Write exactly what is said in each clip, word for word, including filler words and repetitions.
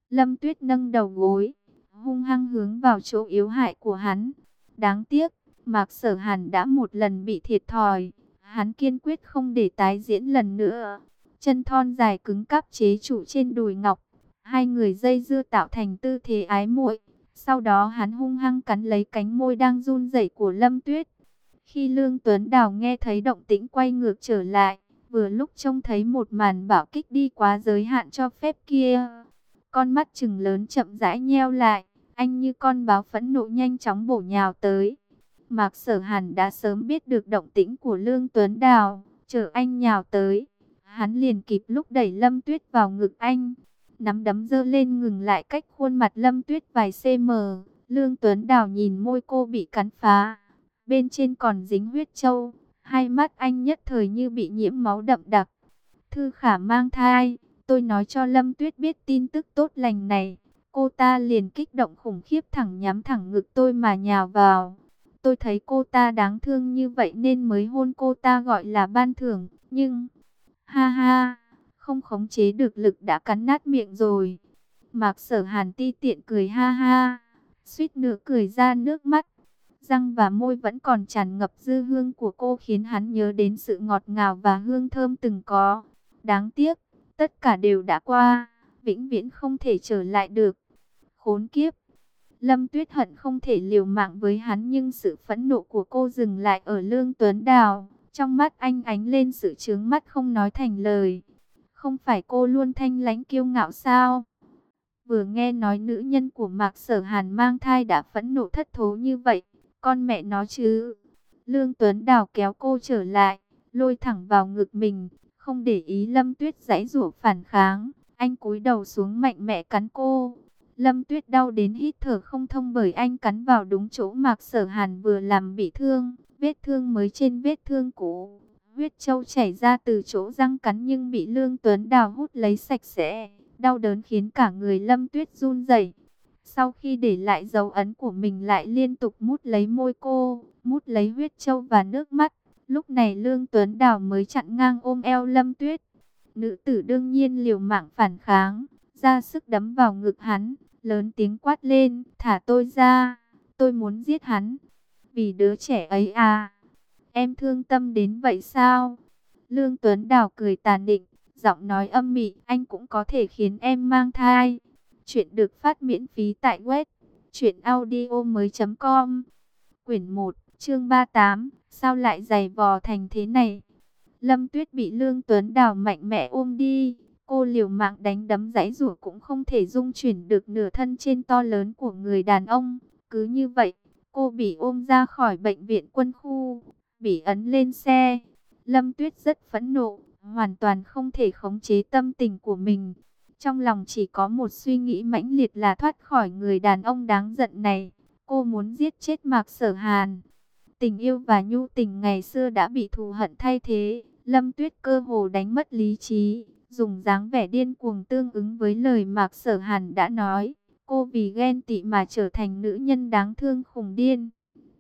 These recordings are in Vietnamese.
Lâm Tuyết nâng đầu gối, hung hăng hướng vào chỗ yếu hại của hắn. Đáng tiếc, Mạc Sở Hàn đã một lần bị thiệt thòi, hắn kiên quyết không để tái diễn lần nữa. Chân thon dài cứng cáp chế trụ trên đùi ngọc, hai người dây dưa tạo thành tư thế ái muội. Sau đó hắn hung hăng cắn lấy cánh môi đang run rẩy của Lâm Tuyết. Khi Lương Tuấn Đào nghe thấy động tĩnh quay ngược trở lại, vừa lúc trông thấy một màn bạo kích đi quá giới hạn cho phép kia. Con mắt trừng lớn chậm rãi nheo lại, anh như con báo phẫn nộ nhanh chóng bổ nhào tới. Mạc Sở Hàn đã sớm biết được động tĩnh của Lương Tuấn Đào, chờ anh nhào tới, hắn liền kịp lúc đẩy Lâm Tuyết vào ngực anh. Nắm đấm giơ lên ngừng lại cách khuôn mặt Lâm Tuyết vài cm. Lương Tuấn Đào nhìn môi cô bị cắn phá, bên trên còn dính huyết trâu, hai mắt anh nhất thời như bị nhiễm máu đậm đặc. Thư Khả mang thai, tôi nói cho Lâm Tuyết biết tin tức tốt lành này, cô ta liền kích động khủng khiếp thẳng nhắm thẳng ngực tôi mà nhào vào. Tôi thấy cô ta đáng thương như vậy nên mới hôn cô ta gọi là ban thưởng, nhưng ha ha, không khống chế được lực đã cắn nát miệng rồi. Mạc Sở Hàn ti tiện cười ha ha, suýt nữa cười ra nước mắt. Răng và môi vẫn còn tràn ngập dư hương của cô khiến hắn nhớ đến sự ngọt ngào và hương thơm từng có. Đáng tiếc, tất cả đều đã qua, vĩnh viễn không thể trở lại được. Khốn kiếp! Lâm Tuyết hận không thể liều mạng với hắn, nhưng sự phẫn nộ của cô dừng lại ở Lương Tuấn Đào. Trong mắt anh ánh lên sự chướng mắt không nói thành lời. Không phải cô luôn thanh lãnh kiêu ngạo sao? Vừa nghe nói nữ nhân của Mạc Sở Hàn mang thai đã phẫn nộ thất thố như vậy, con mẹ nó chứ. Lương Tuấn Đào kéo cô trở lại, lôi thẳng vào ngực mình, không để ý Lâm Tuyết giãy giụa phản kháng. Anh cúi đầu xuống mạnh mẽ cắn cô. Lâm Tuyết đau đến hít thở không thông bởi anh cắn vào đúng chỗ Mạc Sở Hàn vừa làm bị thương. Vết thương mới trên vết thương cũ, huyết trâu chảy ra từ chỗ răng cắn nhưng bị Lương Tuấn Đào hút lấy sạch sẽ. Đau đớn khiến cả người Lâm Tuyết run rẩy. Sau khi để lại dấu ấn của mình lại liên tục mút lấy môi cô, mút lấy huyết trâu và nước mắt. Lúc này Lương Tuấn Đào mới chặn ngang ôm eo Lâm Tuyết. Nữ tử đương nhiên liều mạng phản kháng, ra sức đấm vào ngực hắn, lớn tiếng quát lên, thả tôi ra, tôi muốn giết hắn. Vì đứa trẻ ấy à, em thương tâm đến vậy sao? Lương Tuấn Đào cười tàn định, giọng nói âm mị, anh cũng có thể khiến em mang thai. Chuyện được phát miễn phí tại web truyện audio mới chấm com. Quyển một, chương ba mươi tám, sao lại dày vò thành thế này? Lâm Tuyết bị Lương Tuấn Đào mạnh mẽ ôm đi, cô liều mạng đánh đấm giãy giụa cũng không thể dung chuyển được nửa thân trên to lớn của người đàn ông. Cứ như vậy, cô bị ôm ra khỏi bệnh viện quân khu, bị ấn lên xe. Lâm Tuyết rất phẫn nộ, hoàn toàn không thể khống chế tâm tình của mình. Trong lòng chỉ có một suy nghĩ mãnh liệt là thoát khỏi người đàn ông đáng giận này. Cô muốn giết chết Mạc Sở Hàn. Tình yêu và nhu tình ngày xưa đã bị thù hận thay thế. Lâm Tuyết cơ hồ đánh mất lý trí, dùng dáng vẻ điên cuồng tương ứng với lời Mạc Sở Hàn đã nói. Cô vì ghen tị mà trở thành nữ nhân đáng thương khùng điên.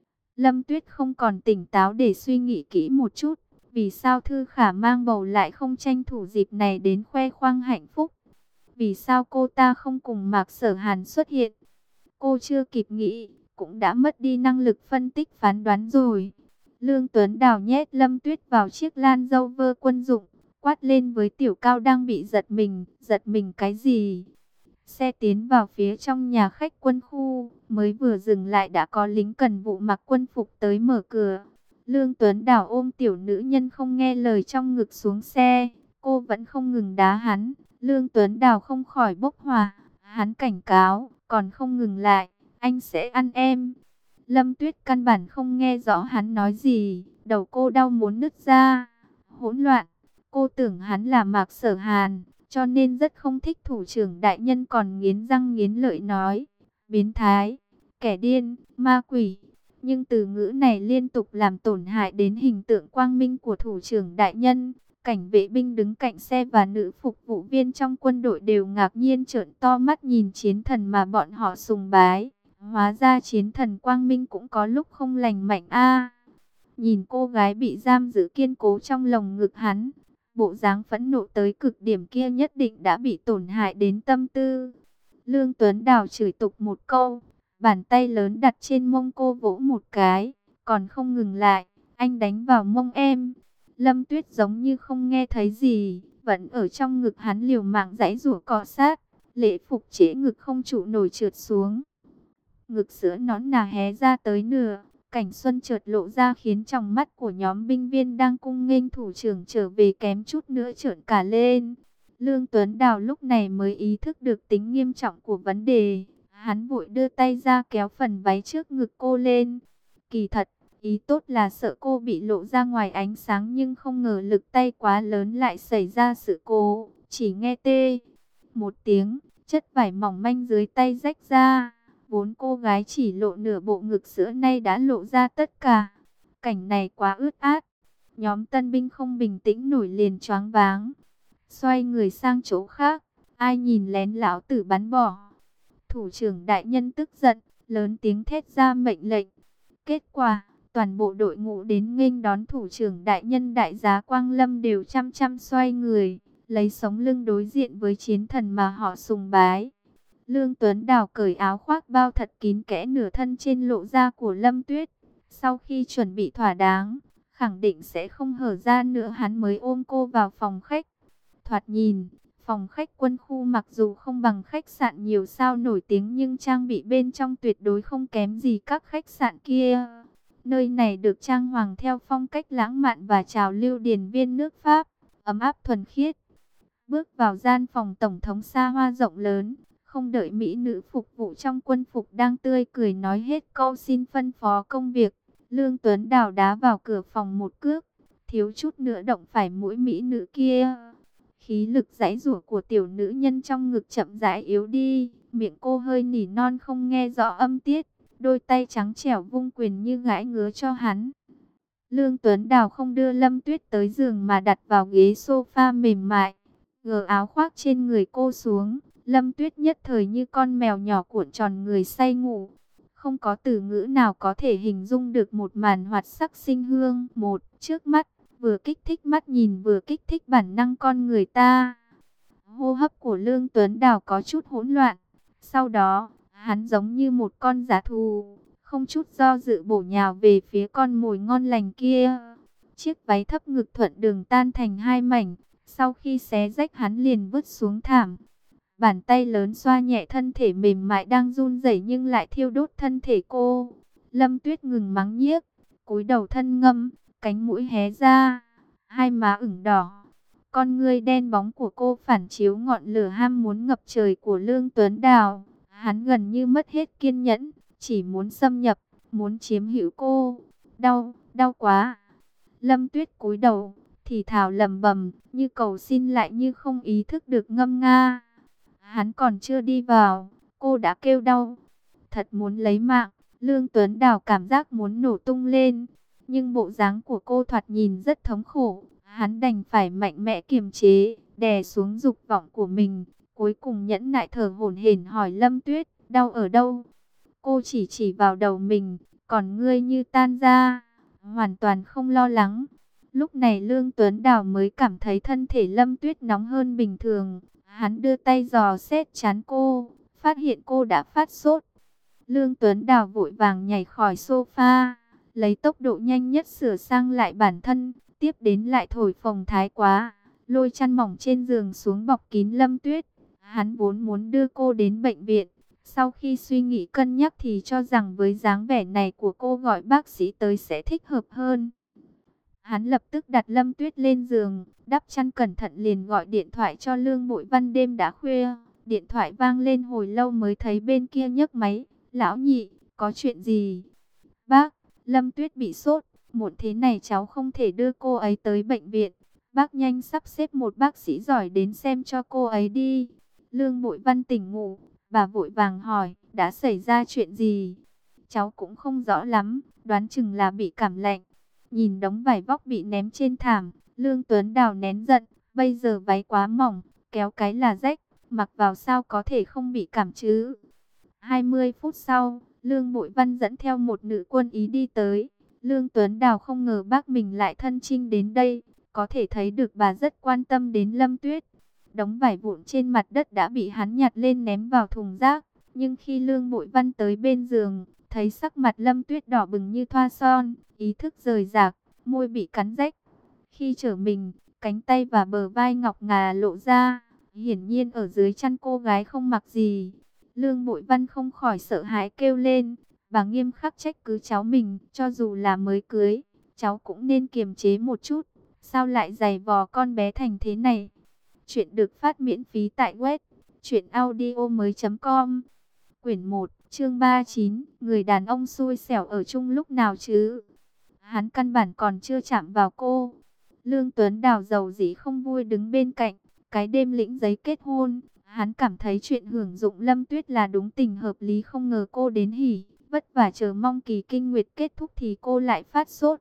Lâm Tuyết không còn tỉnh táo để suy nghĩ kỹ một chút. Vì sao Thư Khả mang bầu lại không tranh thủ dịp này đến khoe khoang hạnh phúc? Vì sao cô ta không cùng Mạc Sở Hàn xuất hiện? Cô chưa kịp nghĩ, cũng đã mất đi năng lực phân tích phán đoán rồi. Lương Tuấn Đào nhét Lâm Tuyết vào chiếc Land Rover quân dụng, quát lên với Tiểu Cao đang bị giật mình. Giật mình cái gì? Xe tiến vào phía trong nhà khách quân khu, mới vừa dừng lại đã có lính cần vụ mặc quân phục tới mở cửa. Lương Tuấn Đào ôm tiểu nữ nhân không nghe lời trong ngực xuống xe, cô vẫn không ngừng đá hắn. Lương Tuấn Đào không khỏi bốc hỏa, hắn cảnh cáo, còn không ngừng lại, anh sẽ ăn em. Lâm Tuyết căn bản không nghe rõ hắn nói gì, đầu cô đau muốn nứt ra. Hỗn loạn, cô tưởng hắn là Mạc Sở Hàn, cho nên rất không thích thủ trưởng đại nhân, còn nghiến răng nghiến lợi nói, biến thái, kẻ điên, ma quỷ. Nhưng từ ngữ này liên tục làm tổn hại đến hình tượng quang minh của thủ trưởng đại nhân. Cảnh vệ binh đứng cạnh xe và nữ phục vụ viên trong quân đội đều ngạc nhiên trợn to mắt nhìn chiến thần mà bọn họ sùng bái. Hóa ra chiến thần quang minh cũng có lúc không lành mạnh a. Nhìn cô gái bị giam giữ kiên cố trong lồng ngực hắn, bộ dáng phẫn nộ tới cực điểm kia nhất định đã bị tổn hại đến tâm tư. Lương Tuấn Đào chửi tục một câu, bàn tay lớn đặt trên mông cô vỗ một cái, còn không ngừng lại, anh đánh vào mông em. Lâm Tuyết giống như không nghe thấy gì, vẫn ở trong ngực hắn liều mạng giãy giụa cọ sát, lễ phục trễ ngực không trụ nổi trượt xuống. Ngực sữa nón nà hé ra tới nửa, cảnh xuân chợt lộ ra khiến trong mắt của nhóm binh viên đang cung nghênh thủ trưởng trở về kém chút nữa trợn cả lên. Lương Tuấn Đào lúc này mới ý thức được tính nghiêm trọng của vấn đề. Hắn vội đưa tay ra kéo phần váy trước ngực cô lên. Kỳ thật, ý tốt là sợ cô bị lộ ra ngoài ánh sáng, nhưng không ngờ lực tay quá lớn lại xảy ra sự cố. Chỉ nghe tê một tiếng, chất vải mỏng manh dưới tay rách ra. Vốn cô gái chỉ lộ nửa bộ ngực sữa nay đã lộ ra tất cả. Cảnh này quá ướt át. Nhóm tân binh không bình tĩnh nổi liền choáng váng. Xoay người sang chỗ khác. Ai nhìn lén lão tử bắn bỏ. Thủ trưởng đại nhân tức giận, lớn tiếng thét ra mệnh lệnh. Kết quả, toàn bộ đội ngũ đến nghênh đón thủ trưởng đại nhân đại giá Quang Lâm đều chăm chăm xoay người, lấy sống lưng đối diện với chiến thần mà họ sùng bái. Lương Tuấn Đào cởi áo khoác bao thật kín kẽ nửa thân trên lộ ra của Lâm Tuyết. Sau khi chuẩn bị thỏa đáng, khẳng định sẽ không hở ra nữa, hắn mới ôm cô vào phòng khách. Thoạt nhìn, phòng khách quân khu mặc dù không bằng khách sạn nhiều sao nổi tiếng, nhưng trang bị bên trong tuyệt đối không kém gì các khách sạn kia. Nơi này được trang hoàng theo phong cách lãng mạn và trào lưu điển viên nước Pháp, ấm áp thuần khiết. Bước vào gian phòng tổng thống xa hoa rộng lớn, không đợi mỹ nữ phục vụ trong quân phục đang tươi cười nói hết câu xin phân phó công việc, Lương Tuấn Đào đá vào cửa phòng một cước, thiếu chút nữa động phải mũi mỹ nữ kia. Khí lực giãy giụa của tiểu nữ nhân trong ngực chậm rãi yếu đi, miệng cô hơi nỉ non không nghe rõ âm tiết, đôi tay trắng trẻo vung quyền như gãi ngứa cho hắn. Lương Tuấn Đào không đưa Lâm Tuyết tới giường mà đặt vào ghế sofa mềm mại, gỡ áo khoác trên người cô xuống. Lâm Tuyết nhất thời như con mèo nhỏ cuộn tròn người say ngủ. Không có từ ngữ nào có thể hình dung được một màn hoạt sắc sinh hương một trước mắt, vừa kích thích mắt nhìn vừa kích thích bản năng con người ta. Hô hấp của Lương Tuấn Đào có chút hỗn loạn. Sau đó, hắn giống như một con dã thú, không chút do dự bổ nhào về phía con mồi ngon lành kia. Chiếc váy thấp ngực thuận đường tan thành hai mảnh. Sau khi xé rách hắn liền vứt xuống thảm. Bàn tay lớn xoa nhẹ thân thể mềm mại đang run rẩy nhưng lại thiêu đốt thân thể cô. Lâm Tuyết ngừng mắng nhiếc, cúi đầu thân ngâm, cánh mũi hé ra, hai má ửng đỏ. Con ngươi đen bóng của cô phản chiếu ngọn lửa ham muốn ngập trời của Lương Tuấn Đào. Hắn gần như mất hết kiên nhẫn, chỉ muốn xâm nhập, muốn chiếm hữu cô. Đau, đau quá. Lâm Tuyết cúi đầu, thì thào lẩm bẩm, như cầu xin lại như không ý thức được ngâm nga. Hắn còn chưa đi vào, cô đã kêu đau. Thật muốn lấy mạng, Lương Tuấn Đào cảm giác muốn nổ tung lên. Nhưng bộ dáng của cô thoạt nhìn rất thống khổ. Hắn đành phải mạnh mẽ kiềm chế, đè xuống dục vọng của mình. Cuối cùng nhẫn nại thở hổn hển hỏi Lâm Tuyết, đau ở đâu? Cô chỉ chỉ vào đầu mình, còn ngươi như tan ra, hoàn toàn không lo lắng. Lúc này Lương Tuấn Đào mới cảm thấy thân thể Lâm Tuyết nóng hơn bình thường. Hắn đưa tay dò xét trán cô, phát hiện cô đã phát sốt. Lương Tuấn Đào vội vàng nhảy khỏi sofa, lấy tốc độ nhanh nhất sửa sang lại bản thân, tiếp đến lại thổi phồng thái quá, lôi chăn mỏng trên giường xuống bọc kín Lâm Tuyết. Hắn vốn muốn đưa cô đến bệnh viện, sau khi suy nghĩ cân nhắc thì cho rằng với dáng vẻ này của cô gọi bác sĩ tới sẽ thích hợp hơn. Hắn lập tức đặt Lâm Tuyết lên giường, đắp chăn cẩn thận liền gọi điện thoại cho Lương Bội Văn. Đêm đã khuya, điện thoại vang lên hồi lâu mới thấy bên kia nhấc máy. Lão nhị, có chuyện gì? Bác, Lâm Tuyết bị sốt, muộn thế này cháu không thể đưa cô ấy tới bệnh viện. Bác nhanh sắp xếp một bác sĩ giỏi đến xem cho cô ấy đi. Lương Bội Văn tỉnh ngủ, bà vội vàng hỏi, đã xảy ra chuyện gì? Cháu cũng không rõ lắm, đoán chừng là bị cảm lạnh. Nhìn đống vải vóc bị ném trên thảm, Lương Tuấn Đào nén giận, bây giờ váy quá mỏng, kéo cái là rách, mặc vào sao có thể không bị cảm chứ. hai mươi phút sau, Lương Bội Văn dẫn theo một nữ quân ý đi tới. Lương Tuấn Đào không ngờ bác mình lại thân chinh đến đây, có thể thấy được bà rất quan tâm đến Lâm Tuyết. đống vải vụn trên mặt đất đã bị hắn nhặt lên ném vào thùng rác. Nhưng khi Lương Bội Văn tới bên giường, thấy sắc mặt Lâm Tuyết đỏ bừng như thoa son, ý thức rời rạc, môi bị cắn rách. Khi trở mình, cánh tay và bờ vai ngọc ngà lộ ra, hiển nhiên ở dưới chăn cô gái không mặc gì. Lương Bội Văn không khỏi sợ hãi kêu lên, bà nghiêm khắc trách cứ cháu mình, cho dù là mới cưới, cháu cũng nên kiềm chế một chút, sao lại giày vò con bé thành thế này. Chuyện được phát miễn phí tại web truyện audio mới chấm com. Quyển một, chương ba mươi chín, người đàn ông xui xẻo ở chung lúc nào chứ? Hắn căn bản còn chưa chạm vào cô. Lương Tuấn Đào giàu dĩ không vui đứng bên cạnh, cái đêm lĩnh giấy kết hôn, hắn cảm thấy chuyện hưởng dụng Lâm Tuyết là đúng tình hợp lý, không ngờ cô đến hỉ, vất vả chờ mong kỳ kinh nguyệt kết thúc thì cô lại phát sốt.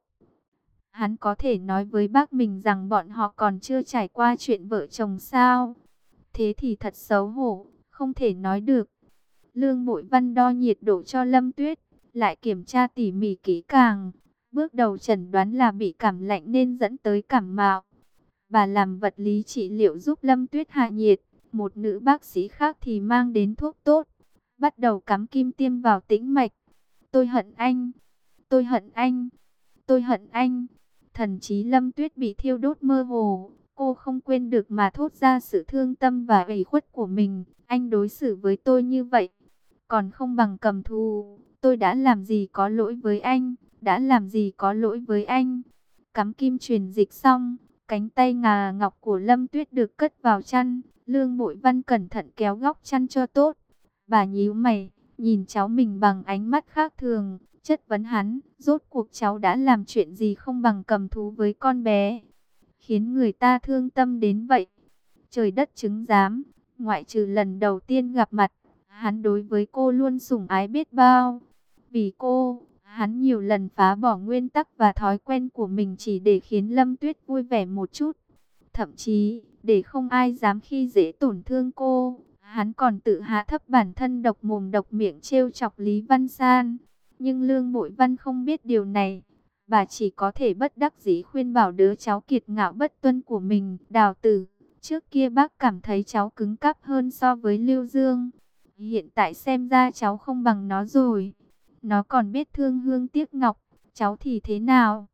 Hắn có thể nói với bác mình rằng bọn họ còn chưa trải qua chuyện vợ chồng sao? Thế thì thật xấu hổ, không thể nói được. Lương Bội Văn đo nhiệt độ cho Lâm Tuyết, lại kiểm tra tỉ mỉ kỹ càng. Bước đầu chẩn đoán là bị cảm lạnh nên dẫn tới cảm mạo. Bà làm vật lý trị liệu giúp Lâm Tuyết hạ nhiệt. Một nữ bác sĩ khác thì mang đến thuốc tốt, bắt đầu cắm kim tiêm vào tĩnh mạch. Tôi hận anh, tôi hận anh, tôi hận anh. Thần trí Lâm Tuyết bị thiêu đốt mơ hồ. Cô không quên được mà thốt ra sự thương tâm và ủy khuất của mình. Anh đối xử với tôi như vậy, còn không bằng cầm thù. Tôi đã làm gì có lỗi với anh, đã làm gì có lỗi với anh. Cắm kim truyền dịch xong, cánh tay ngà ngọc của Lâm Tuyết được cất vào chăn. Lương Bội Văn cẩn thận kéo góc chăn cho tốt. Bà nhíu mày, nhìn cháu mình bằng ánh mắt khác thường, chất vấn hắn, rốt cuộc cháu đã làm chuyện gì không bằng cầm thú với con bé, khiến người ta thương tâm đến vậy. Trời đất chứng giám, ngoại trừ lần đầu tiên gặp mặt, hắn đối với cô luôn sủng ái biết bao. Vì cô, hắn nhiều lần phá bỏ nguyên tắc và thói quen của mình chỉ để khiến Lâm Tuyết vui vẻ một chút. Thậm chí, để không ai dám khi dễ tổn thương cô, hắn còn tự hạ thấp bản thân, độc mồm độc miệng trêu chọc Lý Văn San. Nhưng Lương Bội Văn không biết điều này. Bà chỉ có thể bất đắc dĩ khuyên bảo đứa cháu kiệt ngạo bất tuân của mình, Đào Tử. Trước kia bác cảm thấy cháu cứng cáp hơn so với Lưu Dương. Hiện tại xem ra cháu không bằng nó rồi. Nó còn biết thương hương tiếc ngọc, cháu thì thế nào?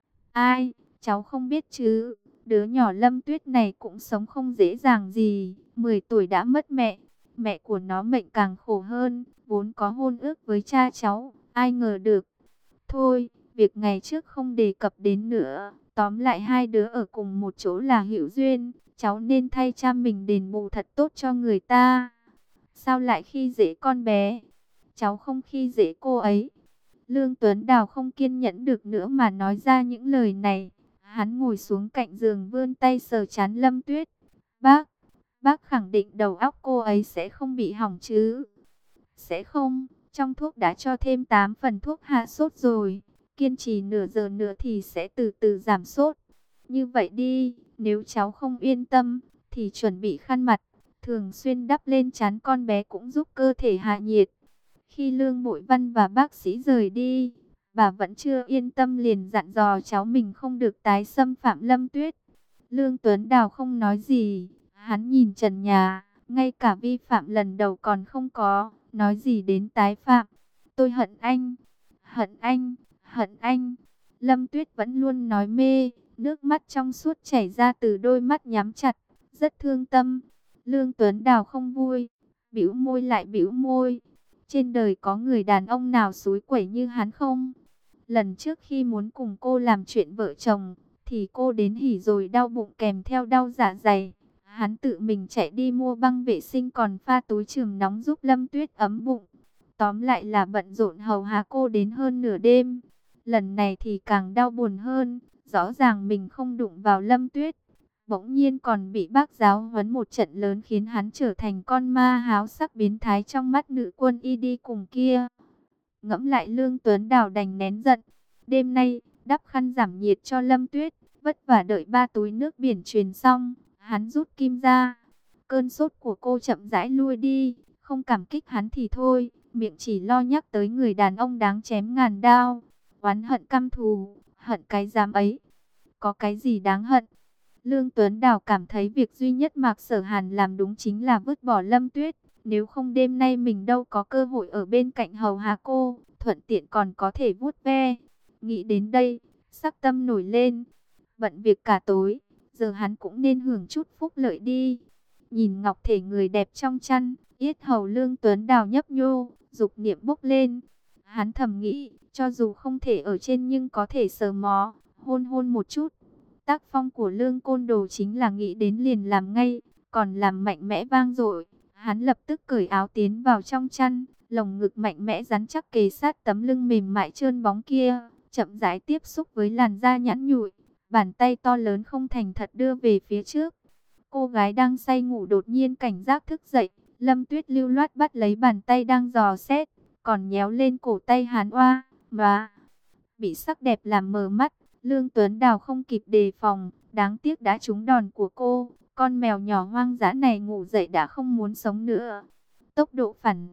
Ai, cháu không biết chứ. Đứa nhỏ Lâm Tuyết này cũng sống không dễ dàng gì. mười tuổi đã mất mẹ. Mẹ của nó mệnh càng khổ hơn. Vốn có hôn ước với cha cháu, ai ngờ được. Thôi, việc ngày trước không đề cập đến nữa. Tóm lại hai đứa ở cùng một chỗ là hữu duyên. Cháu nên thay cha mình đền bù thật tốt cho người ta. Sao lại khi dễ con bé? Cháu không khi dễ cô ấy. Lương Tuấn Đào không kiên nhẫn được nữa mà nói ra những lời này. Hắn ngồi xuống cạnh giường vươn tay sờ trán Lâm Tuyết. Bác, bác khẳng định đầu óc cô ấy sẽ không bị hỏng chứ? Sẽ không, trong thuốc đã cho thêm tám phần thuốc hạ sốt rồi. Kiên trì nửa giờ nữa thì sẽ từ từ giảm sốt. Như vậy đi, nếu cháu không yên tâm, thì chuẩn bị khăn mặt, thường xuyên đắp lên trán con bé cũng giúp cơ thể hạ nhiệt. Khi Lương Bội Văn và bác sĩ rời đi, bà vẫn chưa yên tâm liền dặn dò cháu mình không được tái xâm phạm Lâm Tuyết. Lương Tuấn Đào không nói gì, hắn nhìn trần nhà, ngay cả vi phạm lần đầu còn không có, nói gì đến tái phạm. Tôi hận anh, hận anh, hận anh. Lâm Tuyết vẫn luôn nói mê, nước mắt trong suốt chảy ra từ đôi mắt nhắm chặt, rất thương tâm. Lương Tuấn Đào không vui, bĩu môi lại bĩu môi. Trên đời có người đàn ông nào xúi quẩy như hắn không? Lần trước khi muốn cùng cô làm chuyện vợ chồng, thì cô đến hỉ rồi đau bụng kèm theo đau dạ dày. Hắn tự mình chạy đi mua băng vệ sinh còn pha túi chườm nóng giúp Lâm Tuyết ấm bụng. Tóm lại là bận rộn hầu hạ cô đến hơn nửa đêm. Lần này thì càng đau buồn hơn, rõ ràng mình không đụng vào Lâm Tuyết, bỗng nhiên còn bị bác giáo huấn một trận lớn khiến hắn trở thành con ma háo sắc biến thái trong mắt nữ quân y đi cùng kia. Ngẫm lại Lương Tuấn Đào đành nén giận. Đêm nay, đắp khăn giảm nhiệt cho Lâm Tuyết, vất vả đợi ba túi nước biển truyền xong, hắn rút kim ra. Cơn sốt của cô chậm rãi lui đi, không cảm kích hắn thì thôi, miệng chỉ lo nhắc tới người đàn ông đáng chém ngàn đao. Oán hận căm thù, hận cái dám ấy. Có cái gì đáng hận? Lương Tuấn Đào cảm thấy việc duy nhất Mạc Sở Hàn làm đúng chính là vứt bỏ Lâm Tuyết. Nếu không đêm nay mình đâu có cơ hội ở bên cạnh hầu hạ cô, thuận tiện còn có thể vuốt ve. Nghĩ đến đây, sắc tâm nổi lên. Bận việc cả tối, giờ hắn cũng nên hưởng chút phúc lợi đi. Nhìn ngọc thể người đẹp trong chăn, yết hầu Lương Tuấn Đào nhấp nhô, dục niệm bốc lên. Hắn thầm nghĩ, cho dù không thể ở trên nhưng có thể sờ mó, hôn hôn một chút. Tác phong của Lương Côn Đồ chính là nghĩ đến liền làm ngay, còn làm mạnh mẽ vang dội. Hắn lập tức cởi áo tiến vào trong chăn, lồng ngực mạnh mẽ rắn chắc kề sát tấm lưng mềm mại trơn bóng kia, chậm rãi tiếp xúc với làn da nhẵn nhụi, bàn tay to lớn không thành thật đưa về phía trước. Cô gái đang say ngủ đột nhiên cảnh giác thức dậy, Lâm Tuyết lưu loát bắt lấy bàn tay đang dò xét, còn nhéo lên cổ tay hắn. Oa, mà bị sắc đẹp làm mờ mắt, Lương Tuấn Đào không kịp đề phòng, đáng tiếc đã trúng đòn của cô. Con mèo nhỏ hoang dã này ngủ dậy đã không muốn sống nữa. Tốc độ phản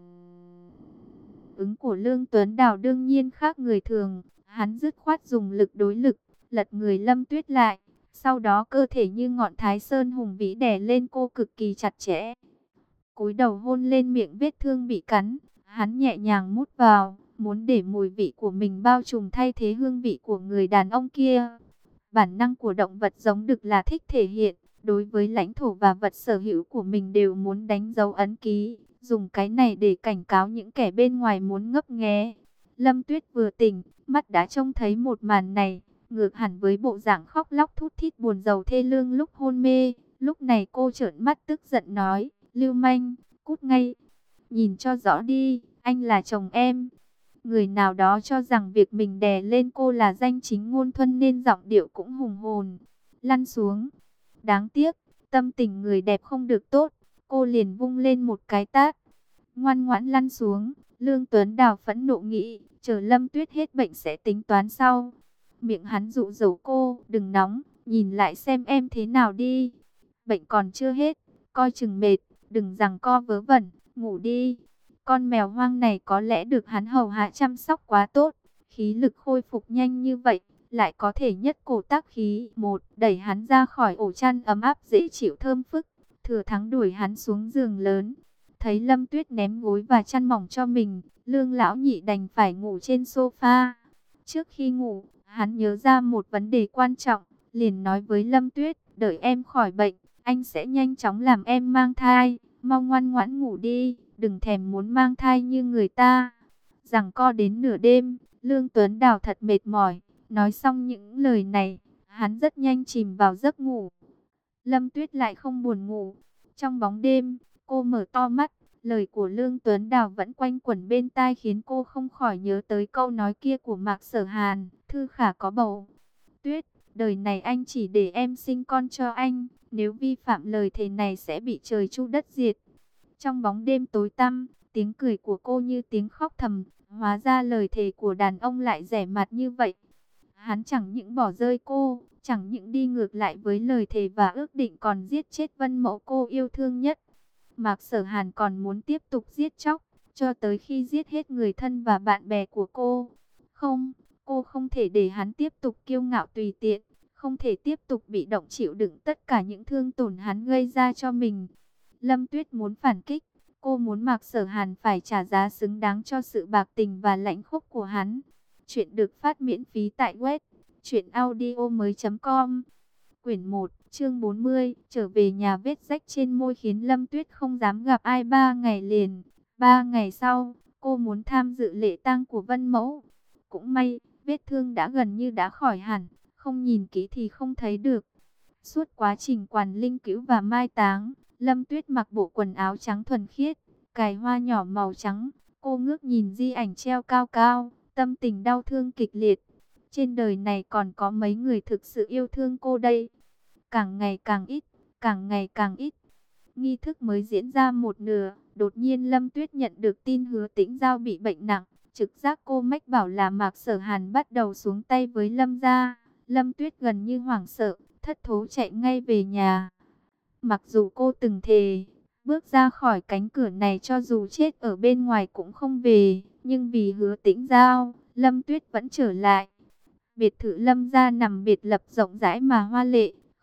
ứng của Lương Tuấn Đào đương nhiên khác người thường. Hắn dứt khoát dùng lực đối lực, lật người Lâm Tuyết lại. Sau đó cơ thể như ngọn Thái Sơn hùng vĩ đè lên cô cực kỳ chặt chẽ. Cúi đầu hôn lên miệng vết thương bị cắn. Hắn nhẹ nhàng mút vào, muốn để mùi vị của mình bao trùm thay thế hương vị của người đàn ông kia. Bản năng của động vật giống đực là thích thể hiện. Đối với lãnh thổ và vật sở hữu của mình đều muốn đánh dấu ấn ký, dùng cái này để cảnh cáo những kẻ bên ngoài muốn ngấp nghé. Lâm Tuyết vừa tỉnh, mắt đã trông thấy một màn này, ngược hẳn với bộ dạng khóc lóc thút thít buồn rầu thê lương lúc hôn mê. Lúc này cô trợn mắt tức giận nói, lưu manh, cút ngay, nhìn cho rõ đi, anh là chồng em. Người nào đó cho rằng việc mình đè lên cô là danh chính ngôn thuận nên giọng điệu cũng hùng hồn. Lăn xuống. Đáng tiếc, tâm tình người đẹp không được tốt, cô liền vung lên một cái tát. Ngoan ngoãn lăn xuống. Lương Tuấn Đào phẫn nộ nghĩ, chờ Lâm Tuyết hết bệnh sẽ tính toán sau. Miệng hắn dụ dỗ cô, đừng nóng, nhìn lại xem em thế nào đi. Bệnh còn chưa hết, coi chừng mệt, đừng giằng co vớ vẩn, ngủ đi. Con mèo hoang này có lẽ được hắn hầu hạ chăm sóc quá tốt, khí lực khôi phục nhanh như vậy, lại có thể nhất cổ tác khí. Một, đẩy hắn ra khỏi ổ chăn ấm áp dễ chịu thơm phức, thừa thắng đuổi hắn xuống giường lớn. Thấy Lâm Tuyết ném gối và chăn mỏng cho mình, Lương lão nhị đành phải ngủ trên sofa. Trước khi ngủ, hắn nhớ ra một vấn đề quan trọng, liền nói với Lâm Tuyết, đợi em khỏi bệnh, anh sẽ nhanh chóng làm em mang thai, mau ngoan ngoãn ngủ đi, đừng thèm muốn mang thai như người ta. Giằng co đến nửa đêm, Lương Tuấn Đào thật mệt mỏi, nói xong những lời này, hắn rất nhanh chìm vào giấc ngủ. Lâm Tuyết lại không buồn ngủ. Trong bóng đêm, cô mở to mắt, lời của Lương Tuấn Đào vẫn quanh quẩn bên tai khiến cô không khỏi nhớ tới câu nói kia của Mạc Sở Hàn, Thư Khả có bầu. Tuyết, đời này anh chỉ để em sinh con cho anh, nếu vi phạm lời thề này sẽ bị trời chu đất diệt. Trong bóng đêm tối tăm, tiếng cười của cô như tiếng khóc thầm, hóa ra lời thề của đàn ông lại rẻ mạt như vậy. Hắn chẳng những bỏ rơi cô, chẳng những đi ngược lại với lời thề và ước định, còn giết chết Vân Mẫu cô yêu thương nhất. Mạc Sở Hàn còn muốn tiếp tục giết chóc, cho tới khi giết hết người thân và bạn bè của cô. Không, cô không thể để hắn tiếp tục kiêu ngạo tùy tiện, không thể tiếp tục bị động chịu đựng tất cả những thương tổn hắn gây ra cho mình. Lâm Tuyết muốn phản kích, cô muốn Mạc Sở Hàn phải trả giá xứng đáng cho sự bạc tình và lãnh khốc của hắn. Chuyện được phát miễn phí tại web truyện audio mới chấm com. Quyển một, chương bốn mươi, trở về nhà vết rách trên môi khiến Lâm Tuyết không dám gặp ai ba ngày liền. Ba ngày sau, cô muốn tham dự lễ tang của Vân Mẫu. Cũng may, vết thương đã gần như đã khỏi hẳn, không nhìn kỹ thì không thấy được. Suốt quá trình quản linh cữu và mai táng, Lâm Tuyết mặc bộ quần áo trắng thuần khiết, cài hoa nhỏ màu trắng. Cô ngước nhìn di ảnh treo cao cao, tâm tình đau thương kịch liệt. Trên đời này còn có mấy người thực sự yêu thương cô đây? Càng ngày càng ít, càng ngày càng ít. Nghi thức mới diễn ra một nửa, đột nhiên Lâm Tuyết nhận được tin Hứa Tĩnh Giao bị bệnh nặng. Trực giác cô mách bảo là Mạc Sở Hàn bắt đầu xuống tay với Lâm gia. Lâm Tuyết gần như hoảng sợ, thất thố chạy ngay về nhà. Mặc dù cô từng thề, bước ra khỏi cánh cửa này cho dù chết ở bên ngoài cũng không về, nhưng vì Hứa Tĩnh Giao, Lâm Tuyết vẫn trở lại. Biệt thự Lâm gia nằm biệt lập rộng rãi mà hoa lệ,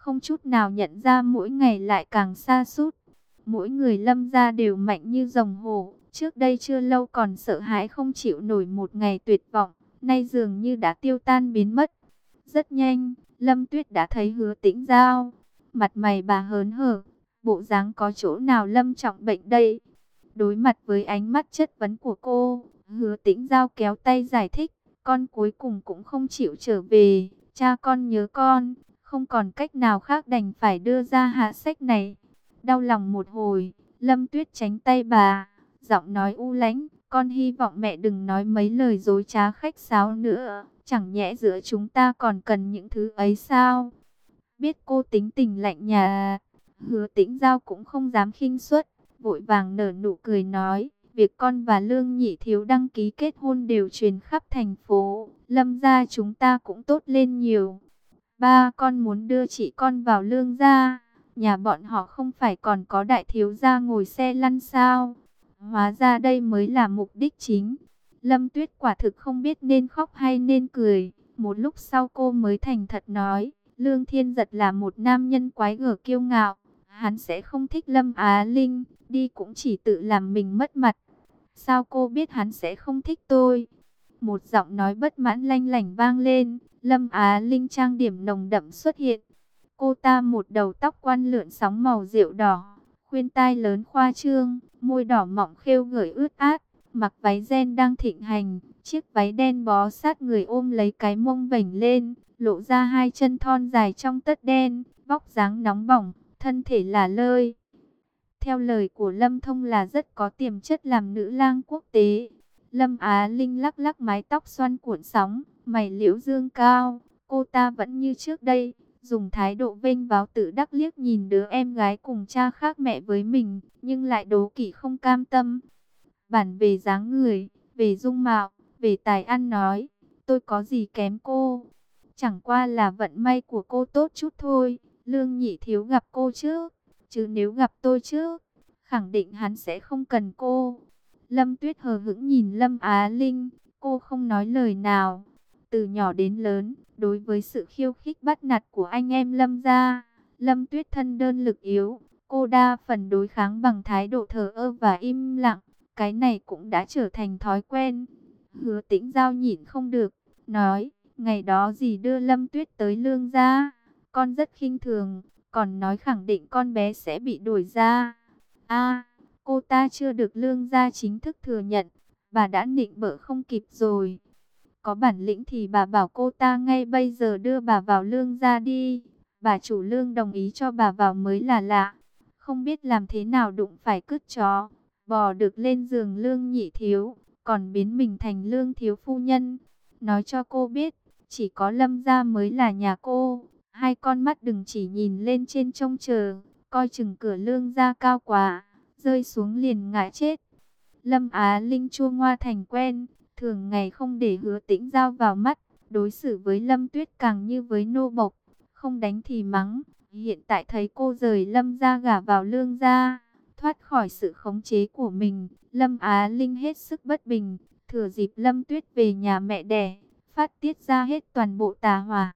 không chút nào nhận ra mỗi ngày lại càng sa sút. Mỗi người Lâm gia đều mạnh như rồng hổ, trước đây chưa lâu còn sợ hãi không chịu nổi một ngày tuyệt vọng, nay dường như đã tiêu tan biến mất. Rất nhanh, Lâm Tuyết đã thấy Hứa Tĩnh Giao, mặt mày bà hớn hở, bộ dáng có chỗ nào lâm trọng bệnh đây? Đối mặt với ánh mắt chất vấn của cô, Hứa Tĩnh Giao kéo tay giải thích, con cuối cùng cũng không chịu trở về, cha con nhớ con, không còn cách nào khác đành phải đưa ra hạ sách này. Đau lòng một hồi, Lâm Tuyết tránh tay bà, giọng nói u lãnh, con hy vọng mẹ đừng nói mấy lời dối trá khách sáo nữa, chẳng nhẽ giữa chúng ta còn cần những thứ ấy sao? Biết cô tính tình lạnh nhà, Hứa Tĩnh Giao cũng không dám khinh suất, vội vàng nở nụ cười nói, việc con và Lương Nhị Thiếu đăng ký kết hôn đều truyền khắp thành phố, Lâm gia chúng ta cũng tốt lên nhiều. Ba con muốn đưa chị con vào Lương gia, nhà bọn họ không phải còn có đại thiếu gia ngồi xe lăn sao? Hóa ra đây mới là mục đích chính. Lâm Tuyết quả thực không biết nên khóc hay nên cười. Một lúc sau cô mới thành thật nói, Lương Thiên Giật là một nam nhân quái gở kiêu ngạo. Hắn sẽ không thích Lâm Á Linh, đi cũng chỉ tự làm mình mất mặt. Sao cô biết hắn sẽ không thích tôi? Một giọng nói bất mãn lanh lảnh vang lên, Lâm Á Linh trang điểm nồng đậm xuất hiện. Cô ta một đầu tóc quăn lượn sóng màu rượu đỏ, khuyên tai lớn khoa trương, môi đỏ mọng khêu gợi ướt át, mặc váy ren đang thịnh hành, chiếc váy đen bó sát người ôm lấy cái mông vểnh lên, lộ ra hai chân thon dài trong tất đen, vóc dáng nóng bỏng, thân thể là lơi. Theo lời của Lâm Thông là rất có tiềm chất làm nữ lang quốc tế. Lâm Á Linh lắc lắc mái tóc xoăn cuộn sóng, mày liễu dương cao, cô ta vẫn như trước đây, dùng thái độ vênh váo tự đắc liếc nhìn đứa em gái cùng cha khác mẹ với mình, nhưng lại đố kỵ không cam tâm. Bản về dáng người, về dung mạo, về tài ăn nói, tôi có gì kém cô? Chẳng qua là vận may của cô tốt chút thôi. Lương Nhị Thiếu gặp cô trước, chứ nếu gặp tôi trước, khẳng định hắn sẽ không cần cô. Lâm Tuyết hờ hững nhìn Lâm Á Linh, cô không nói lời nào. Từ nhỏ đến lớn, đối với sự khiêu khích bắt nạt của anh em Lâm gia, Lâm Tuyết thân đơn lực yếu, cô đa phần đối kháng bằng thái độ thờ ơ và im lặng, cái này cũng đã trở thành thói quen. Hứa Tĩnh Giao nhịn không được, nói, ngày đó dì đưa Lâm Tuyết tới Lương gia, con rất khinh thường, còn nói khẳng định con bé sẽ bị đuổi ra. A, cô ta chưa được Lương gia chính thức thừa nhận, bà đã nịnh bợ không kịp rồi. Có bản lĩnh thì bà bảo cô ta ngay bây giờ đưa bà vào Lương gia đi. Bà chủ Lương đồng ý cho bà vào mới là lạ. Không biết làm thế nào đụng phải cứt chó, bò được lên giường Lương Nhị Thiếu, còn biến mình thành Lương thiếu phu nhân. Nói cho cô biết, chỉ có Lâm gia mới là nhà cô. Hai con mắt đừng chỉ nhìn lên trên trông chờ, coi chừng cửa Lương gia cao quá, rơi xuống liền ngã chết. Lâm Á Linh chua ngoa thành quen, thường ngày không để Hứa Tĩnh Giao vào mắt, đối xử với Lâm Tuyết càng như với nô bộc, không đánh thì mắng. Hiện tại thấy cô rời Lâm gia gả vào Lương gia, thoát khỏi sự khống chế của mình, Lâm Á Linh hết sức bất bình, thừa dịp Lâm Tuyết về nhà mẹ đẻ, phát tiết ra hết toàn bộ tà hỏa.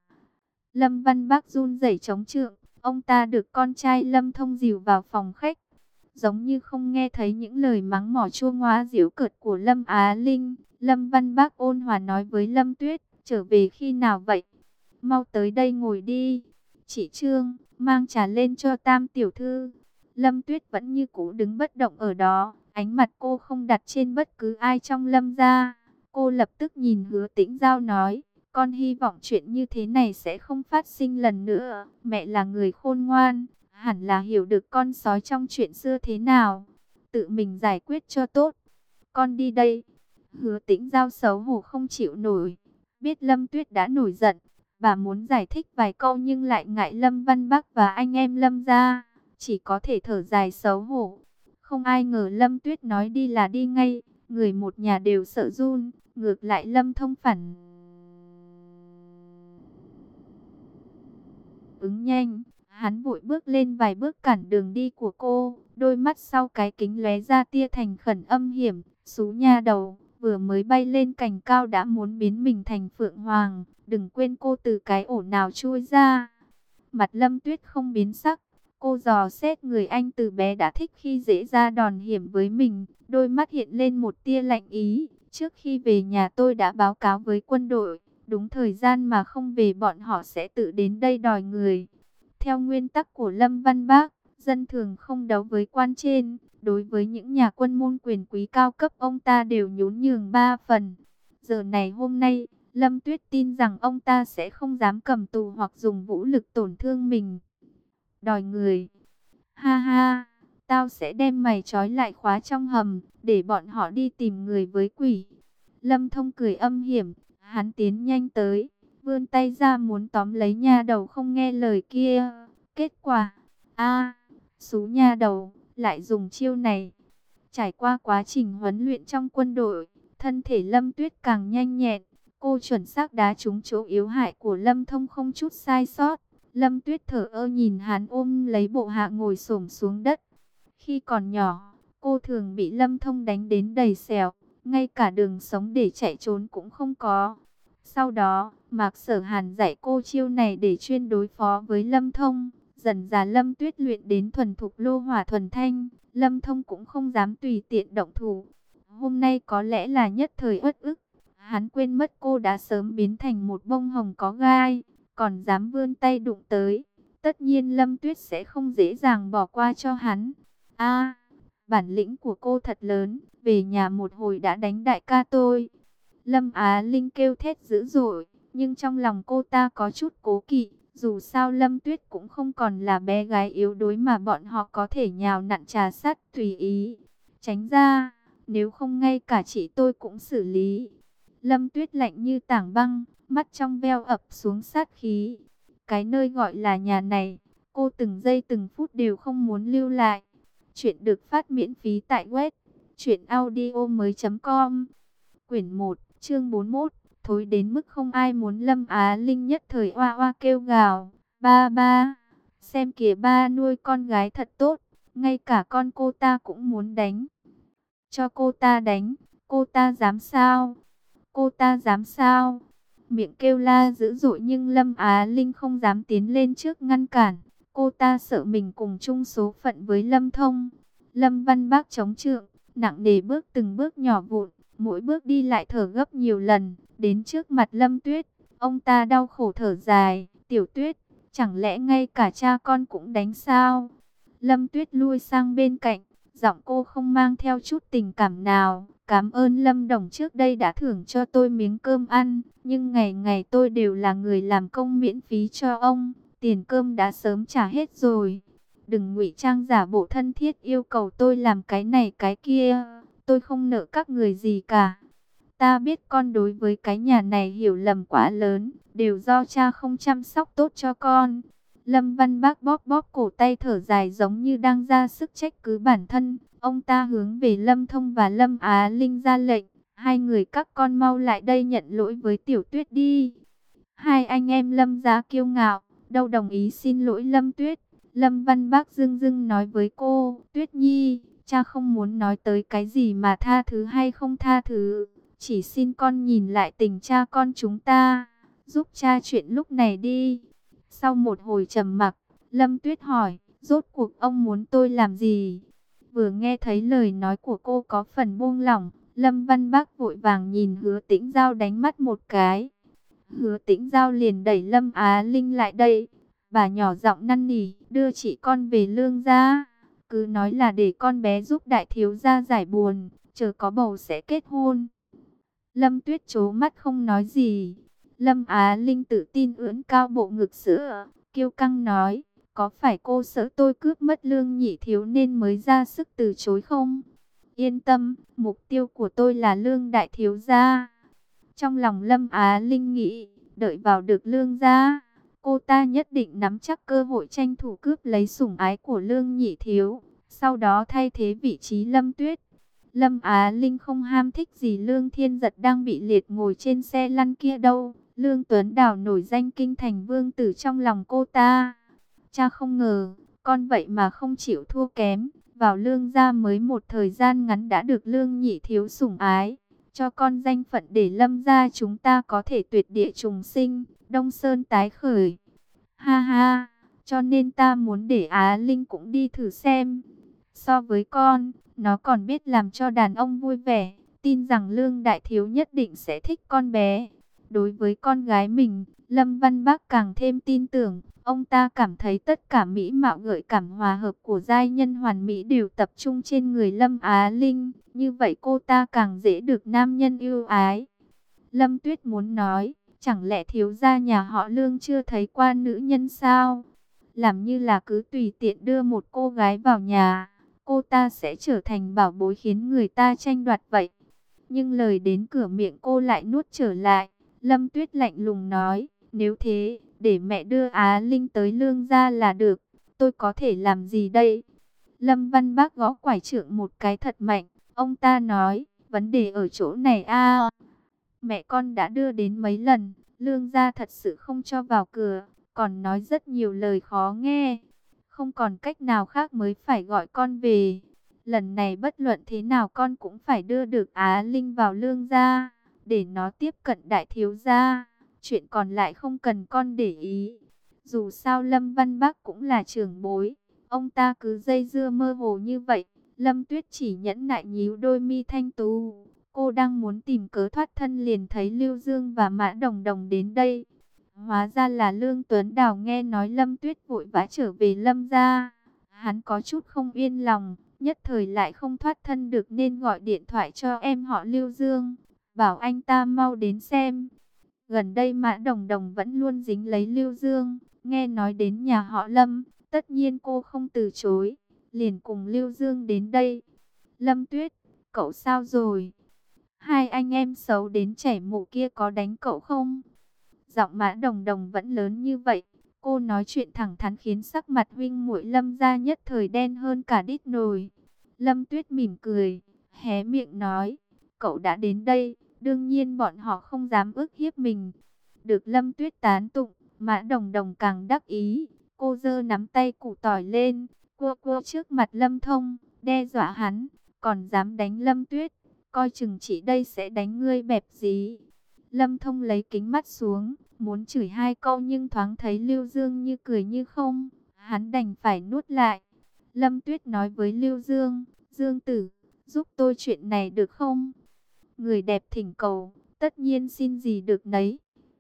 Lâm Văn Bác run rẩy chống trượng, ông ta được con trai Lâm Thông dìu vào phòng khách, giống như không nghe thấy những lời mắng mỏ chua ngoa giễu cợt của Lâm Á Linh. Lâm Văn Bác ôn hòa nói với Lâm Tuyết, trở về khi nào vậy? Mau tới đây ngồi đi. Chị Trương, mang trà lên cho Tam tiểu thư. Lâm Tuyết vẫn như cũ đứng bất động ở đó, ánh mặt cô không đặt trên bất cứ ai trong Lâm gia. Cô lập tức nhìn Hứa Tĩnh Giao nói, con hy vọng chuyện như thế này sẽ không phát sinh lần nữa. Mẹ là người khôn ngoan, hẳn là hiểu được con sói trong chuyện xưa thế nào, tự mình giải quyết cho tốt. Con đi đây. Hứa Tĩnh Giao xấu hổ không chịu nổi, biết Lâm Tuyết đã nổi giận, bà muốn giải thích vài câu nhưng lại ngại Lâm Văn Bác và anh em Lâm gia, chỉ có thể thở dài xấu hổ. Không ai ngờ Lâm Tuyết nói đi là đi ngay, người một nhà đều sợ run, ngược lại Lâm Thông phản ứng nhanh. Hắn vội bước lên vài bước cản đường đi của cô, đôi mắt sau cái kính lóe ra tia thành khẩn âm hiểm. Xú nha đầu, vừa mới bay lên cành cao đã muốn biến mình thành phượng hoàng, đừng quên cô từ cái ổ nào chui ra. Mặt Lâm Tuyết không biến sắc. Cô dò xét người anh từ bé đã thích khi dễ ra đòn hiểm với mình. Đôi mắt hiện lên một tia lạnh ý. Trước khi về nhà tôi đã báo cáo với quân đội. Đúng thời gian mà không về bọn họ sẽ tự đến đây đòi người. Theo nguyên tắc của Lâm Văn Bác, dân thường không đấu với quan trên. Đối với những nhà quân môn quyền quý cao cấp ông ta đều nhún nhường ba phần. Giờ này hôm nay, Lâm Tuyết tin rằng ông ta sẽ không dám cầm tù hoặc dùng vũ lực tổn thương mình. Đòi người. Ha ha, tao sẽ đem mày trói lại khóa trong hầm, để bọn họ đi tìm người với quỷ. Lâm Thông cười âm hiểm, hắn tiến nhanh tới, vươn tay ra muốn tóm lấy nha đầu không nghe lời kia. Kết quả, a, xú nha đầu, lại dùng chiêu này. Trải qua quá trình huấn luyện trong quân đội, thân thể Lâm Tuyết càng nhanh nhẹn. Cô chuẩn xác đá trúng chỗ yếu hại của Lâm Thông không chút sai sót. Lâm Tuyết thở ơ nhìn hắn ôm lấy bộ hạ ngồi xổm xuống đất. Khi còn nhỏ, cô thường bị Lâm Thông đánh đến đầy sẹo, ngay cả đường sống để chạy trốn cũng không có. Sau đó, Mạc Sở Hàn dạy cô chiêu này để chuyên đối phó với Lâm Thông. Dần dà Lâm Tuyết luyện đến thuần thục lô hỏa thuần thanh, Lâm Thông cũng không dám tùy tiện động thủ. Hôm nay có lẽ là nhất thời uất ức, hắn quên mất cô đã sớm biến thành một bông hồng có gai, còn dám vươn tay đụng tới. Tất nhiên Lâm Tuyết sẽ không dễ dàng bỏ qua cho hắn. A, bản lĩnh của cô thật lớn, về nhà một hồi đã đánh đại ca tôi. Lâm Á Linh kêu thét dữ dội, nhưng trong lòng cô ta có chút cố kỵ. Dù sao Lâm Tuyết cũng không còn là bé gái yếu đuối mà bọn họ có thể nhào nặn trà sắt tùy ý. Tránh ra, nếu không ngay cả chị tôi cũng xử lý. Lâm Tuyết lạnh như tảng băng, mắt trong veo ập xuống sát khí. Cái nơi gọi là nhà này, cô từng giây từng phút đều không muốn lưu lại. Chuyện được phát miễn phí tại web truyện audio mới chấm com. Quyển một, chương bốn mươi mốt. Thối đến mức không ai muốn. Lâm Á Linh nhất thời oa oa kêu gào. Ba ba, xem kìa ba nuôi con gái thật tốt, ngay cả con cô ta cũng muốn đánh. Cho cô ta đánh, cô ta dám sao? Cô ta dám sao? Miệng kêu la dữ dội nhưng Lâm Á Linh không dám tiến lên trước ngăn cản. Cô ta sợ mình cùng chung số phận với Lâm Thông. Lâm Văn Bác chống trượng, nặng nề bước từng bước nhỏ vụn, mỗi bước đi lại thở gấp nhiều lần. Đến trước mặt Lâm Tuyết, ông ta đau khổ thở dài. Tiểu Tuyết, chẳng lẽ ngay cả cha con cũng đánh sao? Lâm Tuyết lui sang bên cạnh, giọng cô không mang theo chút tình cảm nào. Cảm ơn Lâm Đồng trước đây đã thưởng cho tôi miếng cơm ăn, nhưng ngày ngày tôi đều là người làm công miễn phí cho ông, tiền cơm đã sớm trả hết rồi. Đừng ngụy trang giả bộ thân thiết yêu cầu tôi làm cái này cái kia, tôi không nợ các người gì cả. Ta biết con đối với cái nhà này hiểu lầm quá lớn, đều do cha không chăm sóc tốt cho con. Lâm Văn Bác bóp bóp cổ tay thở dài giống như đang ra sức trách cứ bản thân. Ông ta hướng về Lâm Thông và Lâm Á Linh ra lệnh. Hai người các con mau lại đây nhận lỗi với Tiểu Tuyết đi. Hai anh em Lâm gia kiêu ngạo, đâu đồng ý xin lỗi Lâm Tuyết. Lâm Văn Bác dưng dưng nói với cô, Tuyết Nhi, cha không muốn nói tới cái gì mà tha thứ hay không tha thứ. Chỉ xin con nhìn lại tình cha con chúng ta, giúp cha chuyện lúc này đi. Sau một hồi trầm mặc, Lâm Tuyết hỏi, rốt cuộc ông muốn tôi làm gì? Vừa nghe thấy lời nói của cô có phần buông lỏng, Lâm Văn Bác vội vàng nhìn Hứa Tĩnh Giao đánh mắt một cái. Hứa Tĩnh Giao liền đẩy Lâm Á Linh lại đây. Bà nhỏ giọng năn nỉ, đưa chị con về Lương gia. Cứ nói là để con bé giúp đại thiếu gia giải buồn, chờ có bầu sẽ kết hôn. Lâm Tuyết trố mắt không nói gì. Lâm Á Linh tự tin ưỡn cao bộ ngực sữa, kiêu căng nói, có phải cô sợ tôi cướp mất Lương nhị thiếu nên mới ra sức từ chối không? Yên tâm, mục tiêu của tôi là Lương đại thiếu gia. Trong lòng Lâm Á Linh nghĩ, đợi vào được Lương gia, cô ta nhất định nắm chắc cơ hội tranh thủ cướp lấy sủng ái của Lương nhị thiếu, sau đó thay thế vị trí Lâm Tuyết. Lâm Á Linh không ham thích gì Lương Thiên Giật đang bị liệt ngồi trên xe lăn kia đâu. Lương Tuấn Đào nổi danh kinh thành vương tử trong lòng cô ta. Cha không ngờ, con vậy mà không chịu thua kém. Vào Lương gia mới một thời gian ngắn đã được Lương nhị thiếu sủng ái. Cho con danh phận để Lâm gia chúng ta có thể tuyệt địa trùng sinh, Đông Sơn tái khởi. Ha ha, cho nên ta muốn để Á Linh cũng đi thử xem. So với con, nó còn biết làm cho đàn ông vui vẻ, tin rằng Lương đại thiếu nhất định sẽ thích con bé. Đối với con gái mình, Lâm Văn Bác càng thêm tin tưởng. Ông ta cảm thấy tất cả mỹ mạo gợi cảm hòa hợp của giai nhân hoàn mỹ đều tập trung trên người Lâm Á Linh. Như vậy cô ta càng dễ được nam nhân yêu ái. Lâm Tuyết muốn nói, chẳng lẽ thiếu gia nhà họ Lương chưa thấy qua nữ nhân sao? Làm như là cứ tùy tiện đưa một cô gái vào nhà, cô ta sẽ trở thành bảo bối khiến người ta tranh đoạt vậy. Nhưng lời đến cửa miệng cô lại nuốt trở lại. Lâm Tuyết lạnh lùng nói, nếu thế, để mẹ đưa Á Linh tới Lương gia là được. Tôi có thể làm gì đây? Lâm Văn Bác gõ quải trượng một cái thật mạnh. Ông ta nói, vấn đề ở chỗ này a. Mẹ con đã đưa đến mấy lần, Lương gia thật sự không cho vào cửa, còn nói rất nhiều lời khó nghe. Không còn cách nào khác mới phải gọi con về. Lần này bất luận thế nào con cũng phải đưa được Á Linh vào Lương gia, để nó tiếp cận đại thiếu gia. Chuyện còn lại không cần con để ý. Dù sao Lâm Văn Bác cũng là trưởng bối, ông ta cứ dây dưa mơ hồ như vậy. Lâm Tuyết chỉ nhẫn nại nhíu đôi mi thanh tú. Cô đang muốn tìm cớ thoát thân liền thấy Lưu Dương và Mã Đồng Đồng đến đây. Hóa ra là Lương Tuấn Đào nghe nói Lâm Tuyết vội vã trở về Lâm gia. Hắn có chút không yên lòng, nhất thời lại không thoát thân được nên gọi điện thoại cho em họ Lưu Dương, bảo anh ta mau đến xem. Gần đây Mã Đồng Đồng vẫn luôn dính lấy Lưu Dương, nghe nói đến nhà họ Lâm, tất nhiên cô không từ chối, liền cùng Lưu Dương đến đây. Lâm Tuyết, cậu sao rồi? Hai anh em xấu đến chảy mũ kia có đánh cậu không? Giọng Mã Đồng Đồng vẫn lớn như vậy. Cô nói chuyện thẳng thắn khiến sắc mặt huynh muội Lâm gia nhất thời đen hơn cả đít nồi. Lâm Tuyết mỉm cười, hé miệng nói, cậu đã đến đây, đương nhiên bọn họ không dám ức hiếp mình. Được Lâm Tuyết tán tụng, Mã Đồng Đồng càng đắc ý. Cô giơ nắm tay củ tỏi lên, cua cua trước mặt Lâm Thông, đe dọa hắn, còn dám đánh Lâm Tuyết, coi chừng chị đây sẽ đánh ngươi bẹp dí. Lâm Thông lấy kính mắt xuống, muốn chửi hai câu nhưng thoáng thấy Lưu Dương như cười như không, hắn đành phải nuốt lại. Lâm Tuyết nói với Lưu Dương, Dương tử, giúp tôi chuyện này được không? Người đẹp thỉnh cầu, tất nhiên xin gì được nấy.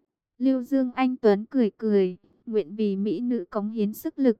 Lưu Dương anh tuấn cười cười, nguyện vì mỹ nữ cống hiến sức lực.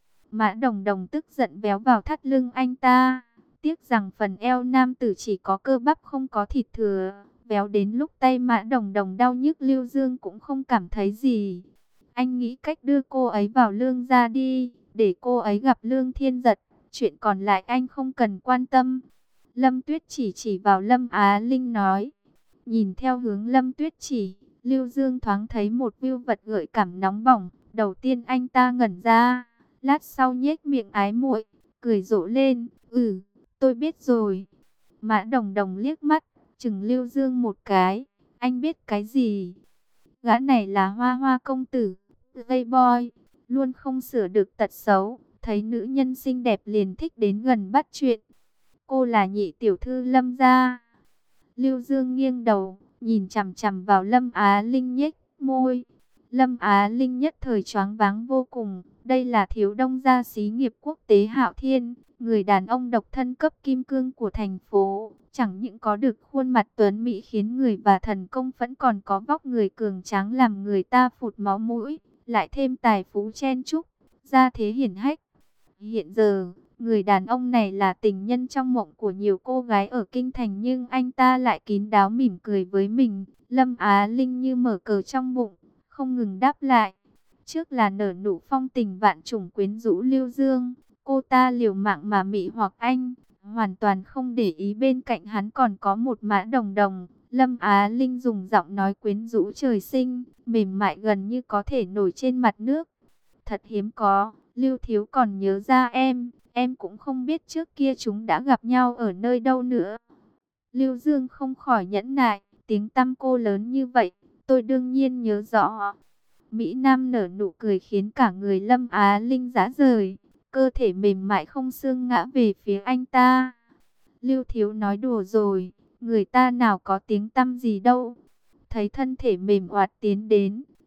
Mã Đồng Đồng tức giận véo vào thắt lưng anh ta, tiếc rằng phần eo nam tử chỉ có cơ bắp không có thịt thừa. Véo đến lúc tay Mã Đồng Đồng đau nhức, Lưu Dương cũng không cảm thấy gì. Anh nghĩ cách đưa cô ấy vào Lương gia đi, để cô ấy gặp Lương Thiên Giật. Chuyện còn lại anh không cần quan tâm. Lâm Tuyết chỉ chỉ vào Lâm Á Linh nói. Nhìn theo hướng Lâm Tuyết chỉ, Lưu Dương thoáng thấy một view vật gợi cảm nóng bỏng. Đầu tiên anh ta ngẩn ra, lát sau nhếch miệng ái muội, cười rộ lên. Ừ, tôi biết rồi. Mã Đồng Đồng liếc mắt chừng Lưu Dương một cái, anh biết cái gì? Gã này là Hoa Hoa công tử, playboy, luôn không sửa được tật xấu, thấy nữ nhân xinh đẹp liền thích đến gần bắt chuyện. Cô là nhị tiểu thư Lâm gia. Lưu Dương nghiêng đầu, nhìn chằm chằm vào Lâm Á Linh nhếch môi. Lâm Á Linh nhất thời choáng váng vô cùng, đây là thiếu đông gia xí nghiệp quốc tế Hạo Thiên, người đàn ông độc thân cấp kim cương của thành phố. Chẳng những có được khuôn mặt tuấn mỹ khiến người và thần công vẫn còn có vóc người cường tráng làm người ta phụt máu mũi, lại thêm tài phú chen chúc, gia thế hiển hách. Hiện giờ, người đàn ông này là tình nhân trong mộng của nhiều cô gái ở kinh thành, nhưng anh ta lại kín đáo mỉm cười với mình. Lâm Á Linh như mở cờ trong bụng, không ngừng đáp lại. Trước là nở nụ phong tình vạn trùng quyến rũ Lưu Dương, cô ta liều mạng mà mị hoặc anh, hoàn toàn không để ý bên cạnh hắn còn có một Mã Đồng Đồng. Lâm Á Linh dùng giọng nói quyến rũ trời sinh, mềm mại gần như có thể nổi trên mặt nước. Thật hiếm có, Lưu thiếu còn nhớ ra em, em cũng không biết trước kia chúng đã gặp nhau ở nơi đâu nữa. Lưu Dương không khỏi nhẫn nại, tiếng tăm cô lớn như vậy, tôi đương nhiên nhớ rõ. Mỹ Nam nở nụ cười khiến cả người Lâm Á Linh rã rời, cơ thể mềm mại không xương ngã về phía anh ta. Lưu thiếu nói đùa rồi, người ta nào có tiếng tăm gì đâu. Thấy thân thể mềm oạt tiến đến,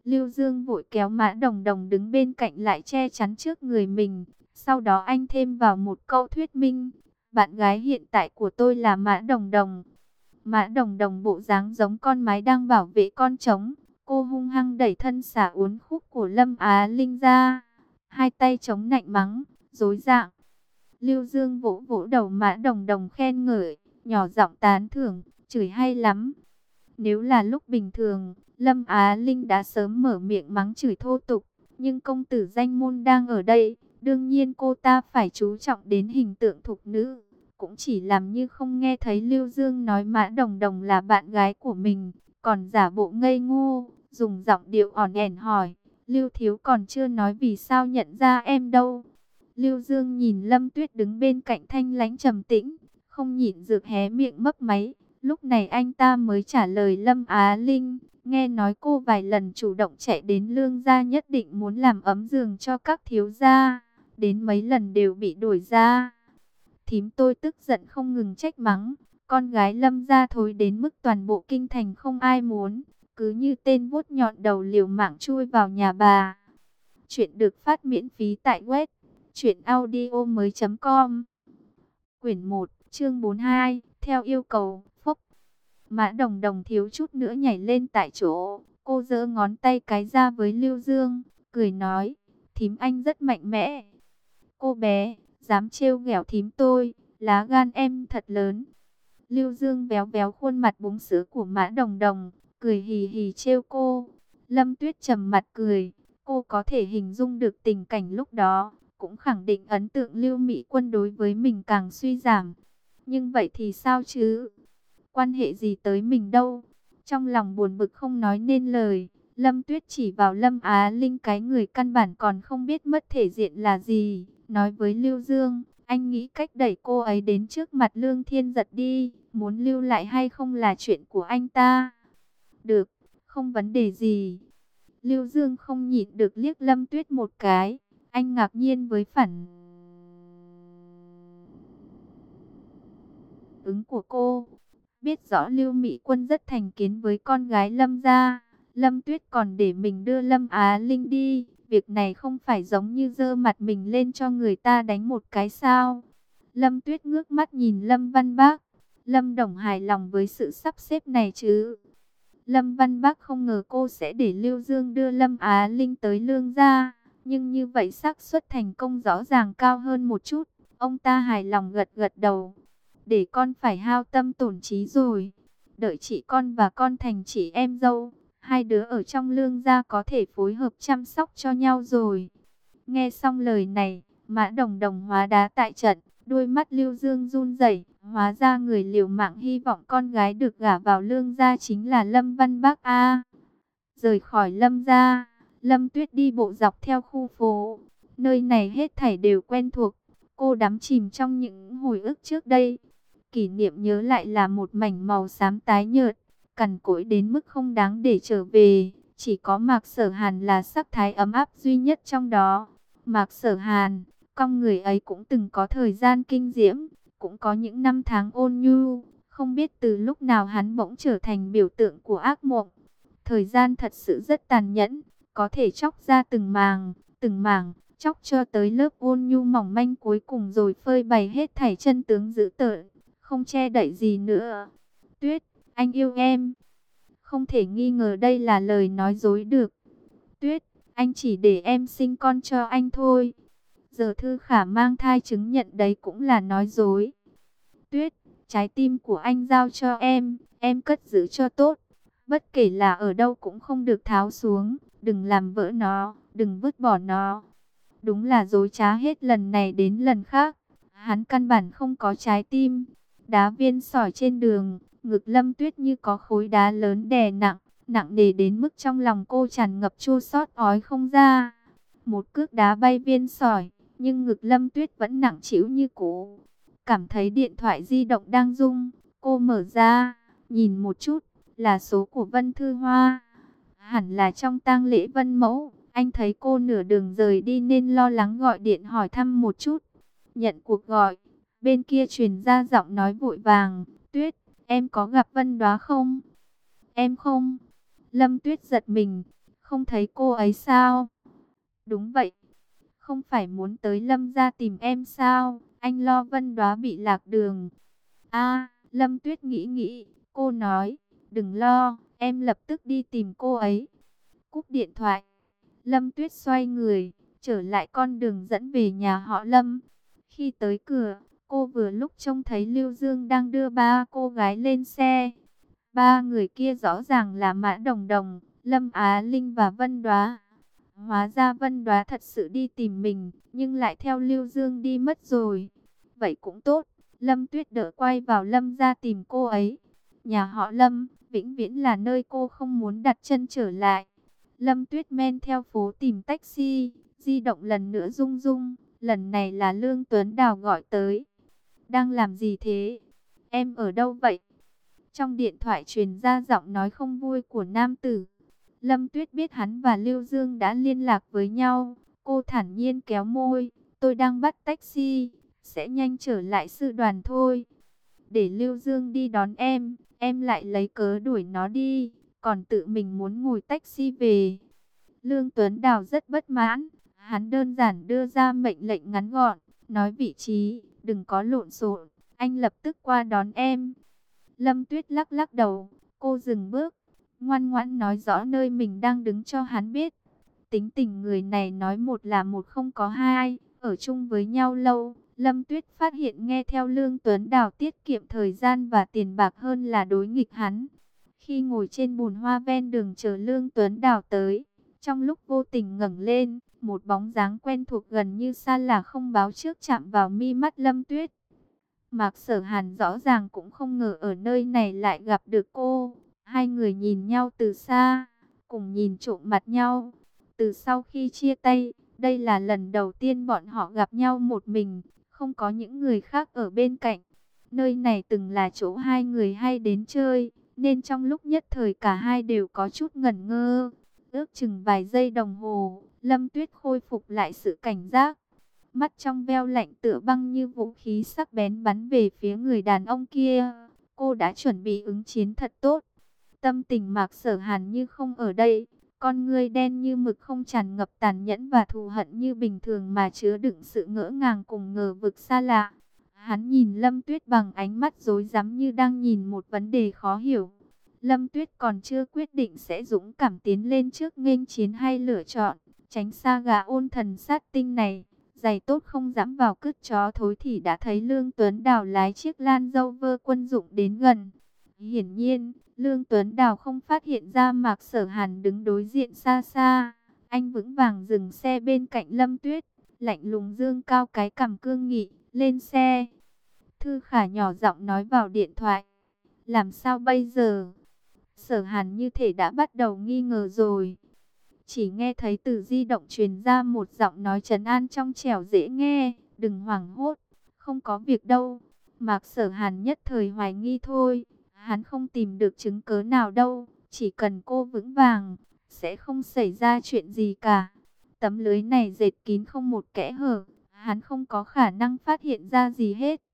Lưu Dương vội kéo Mã Đồng Đồng đứng bên cạnh lại che chắn trước người mình. Sau đó anh thêm vào một câu thuyết minh. Bạn gái hiện tại của tôi là Mã Đồng Đồng. Mã Đồng Đồng bộ dáng giống con mái đang bảo vệ con trống. Cô hung hăng đẩy thân xả uốn khúc của Lâm Á Linh ra. Hai tay chống nạnh mắng, dối dạng. Lưu Dương vỗ vỗ đầu Mã Đồng Đồng khen ngợi, nhỏ giọng tán thưởng, chửi hay lắm. Nếu là lúc bình thường, Lâm Á Linh đã sớm mở miệng mắng chửi thô tục. Nhưng công tử danh môn đang ở đây, đương nhiên cô ta phải chú trọng đến hình tượng thục nữ. Cũng chỉ làm như không nghe thấy Lưu Dương nói Mã Đồng Đồng là bạn gái của mình, còn giả bộ ngây ngô, dùng giọng điệu ỏn ẻn hỏi, Lưu Thiếu còn chưa nói vì sao nhận ra em đâu. Lưu Dương nhìn Lâm Tuyết đứng bên cạnh thanh lãnh trầm tĩnh, không nhịn được hé miệng mấp máy. Lúc này anh ta mới trả lời Lâm Á Linh, nghe nói cô vài lần chủ động chạy đến Lương gia nhất định muốn làm ấm giường cho các thiếu gia, đến mấy lần đều bị đuổi ra. Thím tôi tức giận không ngừng trách mắng, con gái Lâm gia thối đến mức toàn bộ kinh thành không ai muốn, cứ như tên vuốt nhọn đầu liều mạng chui vào nhà bà. Chuyện được phát miễn phí tại web truyện audio mới.com. Quyển một, chương bốn mươi hai, theo yêu cầu, phốc. Mã Đồng Đồng thiếu chút nữa nhảy lên tại chỗ, cô giơ ngón tay cái ra với Lưu Dương, cười nói, thím anh rất mạnh mẽ. Cô bé, dám trêu ghẹo thím tôi, lá gan em thật lớn. Lưu Dương véo véo khuôn mặt búng sữa của Mã Đồng Đồng, cười hì hì trêu cô. Lâm Tuyết trầm mặt cười, cô có thể hình dung được tình cảnh lúc đó, cũng khẳng định ấn tượng Lưu Mỹ Quân đối với mình càng suy giảm. Nhưng vậy thì sao chứ? Quan hệ gì tới mình đâu? Trong lòng buồn bực không nói nên lời, Lâm Tuyết chỉ vào Lâm Á Linh, cái người căn bản còn không biết mất thể diện là gì, nói với Lưu Dương, anh nghĩ cách đẩy cô ấy đến trước mặt Lương Thiên Giật đi, muốn lưu lại hay không là chuyện của anh ta. Được, không vấn đề gì. Lưu Dương không nhịn được liếc Lâm Tuyết một cái, anh ngạc nhiên với phản ứng của cô. Biết rõ Lưu Mỹ Quân rất thành kiến với con gái Lâm gia, Lâm Tuyết còn để mình đưa Lâm Á Linh đi, việc này không phải giống như giơ mặt mình lên cho người ta đánh một cái sao? Lâm Tuyết ngước mắt nhìn Lâm Văn Bác, Lâm Đồng hài lòng với sự sắp xếp này chứ? Lâm Văn Bác không ngờ cô sẽ để Lưu Dương đưa Lâm Á Linh tới Lương gia, nhưng như vậy xác suất thành công rõ ràng cao hơn một chút. Ông ta hài lòng gật gật đầu. Để con phải hao tâm tổn trí rồi. Đợi chị con và con thành chị em dâu, hai đứa ở trong Lương gia có thể phối hợp chăm sóc cho nhau rồi. Nghe xong lời này, Mã Đồng Đồng hóa đá tại trận, đôi mắt Lưu Dương run rẩy, hóa ra người liều mạng hy vọng con gái được gả vào Lương gia chính là Lâm Văn Bác a. Rời khỏi Lâm gia, Lâm Tuyết đi bộ dọc theo khu phố, nơi này hết thảy đều quen thuộc. Cô đắm chìm trong những hồi ức trước đây. Kỷ niệm nhớ lại là một mảnh màu xám tái nhợt, cằn cỗi đến mức không đáng để trở về. Chỉ có Mạc Sở Hàn là sắc thái ấm áp duy nhất trong đó. Mạc Sở Hàn, con người ấy cũng từng có thời gian kinh diễm, cũng có những năm tháng ôn nhu. Không biết từ lúc nào hắn bỗng trở thành biểu tượng của ác mộng. Thời gian thật sự rất tàn nhẫn, có thể chóc ra từng màng, từng mảng, chóc cho tới lớp ôn nhu mỏng manh cuối cùng rồi phơi bày hết thảy chân tướng dữ tợn, không che đậy gì nữa. Tuyết, anh yêu em. Không thể nghi ngờ đây là lời nói dối được. Tuyết, anh chỉ để em sinh con cho anh thôi. Giờ Thư Khả mang thai chứng nhận đấy cũng là nói dối. Tuyết, trái tim của anh giao cho em, em cất giữ cho tốt. Bất kể là ở đâu cũng không được tháo xuống, đừng làm vỡ nó, đừng vứt bỏ nó. Đúng là dối trá hết lần này đến lần khác. Hắn căn bản không có trái tim. Đá viên sỏi trên đường, ngực Lâm Tuyết như có khối đá lớn đè nặng, nặng nề đến mức trong lòng cô tràn ngập chua xót ói không ra. Một cước đá bay viên sỏi, nhưng ngực Lâm Tuyết vẫn nặng trĩu như cũ. Cảm thấy điện thoại di động đang rung, cô mở ra, nhìn một chút, là số của Vân Thư Hoa. Hẳn là trong tang lễ Vân Mẫu, anh thấy cô nửa đường rời đi nên lo lắng gọi điện hỏi thăm một chút. Nhận cuộc gọi, bên kia truyền ra giọng nói vội vàng, Tuyết, em có gặp Vân Đoá không? Em không. Lâm Tuyết giật mình, Không thấy cô ấy sao? Đúng vậy. Không phải muốn tới Lâm gia tìm em sao? Anh lo Vân Đoá bị lạc đường. A, Lâm Tuyết nghĩ nghĩ, cô nói, đừng lo, em lập tức đi tìm cô ấy. Cúp điện thoại, Lâm Tuyết xoay người, trở lại con đường dẫn về nhà họ Lâm. Khi tới cửa, cô vừa lúc trông thấy Lưu Dương đang đưa ba cô gái lên xe. Ba người kia rõ ràng là Mã Đồng Đồng, Lâm Á Linh và Vân Đoá. Hóa ra Vân Đoá thật sự đi tìm mình, nhưng lại theo Lưu Dương đi mất rồi. Vậy cũng tốt, Lâm Tuyết đỡ quay vào Lâm ra tìm cô ấy. Nhà họ Lâm, vĩnh viễn là nơi cô không muốn đặt chân trở lại. Lâm Tuyết men theo phố tìm taxi, di động lần nữa rung rung, lần này là Lương Tuấn Đào gọi tới. Đang làm gì thế? Em ở đâu vậy? Trong điện thoại truyền ra giọng nói không vui của nam tử. Lâm Tuyết biết hắn và Lưu Dương đã liên lạc với nhau. Cô thản nhiên kéo môi. Tôi đang bắt taxi. Sẽ nhanh trở lại sư đoàn thôi. Để Lưu Dương đi đón em. Em lại lấy cớ đuổi nó đi. Còn tự mình muốn ngồi taxi về. Lương Tuấn Đào rất bất mãn. Hắn đơn giản đưa ra mệnh lệnh ngắn gọn. Nói vị trí. Đừng có lộn xộn. Anh lập tức qua đón em. Lâm Tuyết lắc lắc đầu. Cô dừng bước, ngoan ngoãn nói rõ nơi mình đang đứng cho hắn biết. Tính tình người này nói một là một không có hai. Ở chung với nhau lâu, Lâm Tuyết phát hiện nghe theo Lương Tuấn Đào tiết kiệm thời gian và tiền bạc hơn là đối nghịch hắn. Khi ngồi trên bùn hoa ven đường chờ Lương Tuấn Đào tới, trong lúc vô tình ngẩng lên, một bóng dáng quen thuộc gần như xa lạ không báo trước chạm vào mi mắt Lâm Tuyết. Mạc Sở Hàn rõ ràng cũng không ngờ ở nơi này lại gặp được cô. Hai người nhìn nhau từ xa, cùng nhìn trộm mặt nhau. Từ sau khi chia tay, đây là lần đầu tiên bọn họ gặp nhau một mình, không có những người khác ở bên cạnh. Nơi này từng là chỗ hai người hay đến chơi, nên trong lúc nhất thời cả hai đều có chút ngẩn ngơ. Ước chừng vài giây đồng hồ, Lâm Tuyết khôi phục lại sự cảnh giác. Mắt trong veo lạnh tựa băng như vũ khí sắc bén bắn về phía người đàn ông kia. Cô đã chuẩn bị ứng chiến thật tốt. Tâm tình Mạc Sở Hàn như không ở đây. Con ngươi đen như mực không tràn ngập tàn nhẫn và thù hận như bình thường mà chứa đựng sự ngỡ ngàng cùng ngờ vực xa lạ. Hắn nhìn Lâm Tuyết bằng ánh mắt rối rắm như đang nhìn một vấn đề khó hiểu. Lâm Tuyết còn chưa quyết định sẽ dũng cảm tiến lên trước nghênh chiến hay lựa chọn tránh xa gà ôn thần sát tinh này. Giày tốt không dẫm vào cứt chó thối thì đã thấy Lương Tuấn Đào lái chiếc Land Rover quân dụng đến gần. Hiển nhiên, Lương Tuấn Đào không phát hiện ra Mạc Sở Hàn đứng đối diện xa xa. Anh vững vàng dừng xe bên cạnh Lâm Tuyết, lạnh lùng dương cao cái cằm cương nghị, lên xe. Thư Khả nhỏ giọng nói vào điện thoại. Làm sao bây giờ? Sở Hàn như thể đã bắt đầu nghi ngờ rồi. Chỉ nghe thấy từ di động truyền ra một giọng nói trấn an trong trẻo dễ nghe. Đừng hoảng hốt, không có việc đâu. Mạc Sở Hàn nhất thời hoài nghi thôi. Hắn không tìm được chứng cớ nào đâu. Chỉ cần cô vững vàng, sẽ không xảy ra chuyện gì cả. Tấm lưới này dệt kín không một kẽ hở. Hắn không có khả năng phát hiện ra gì hết.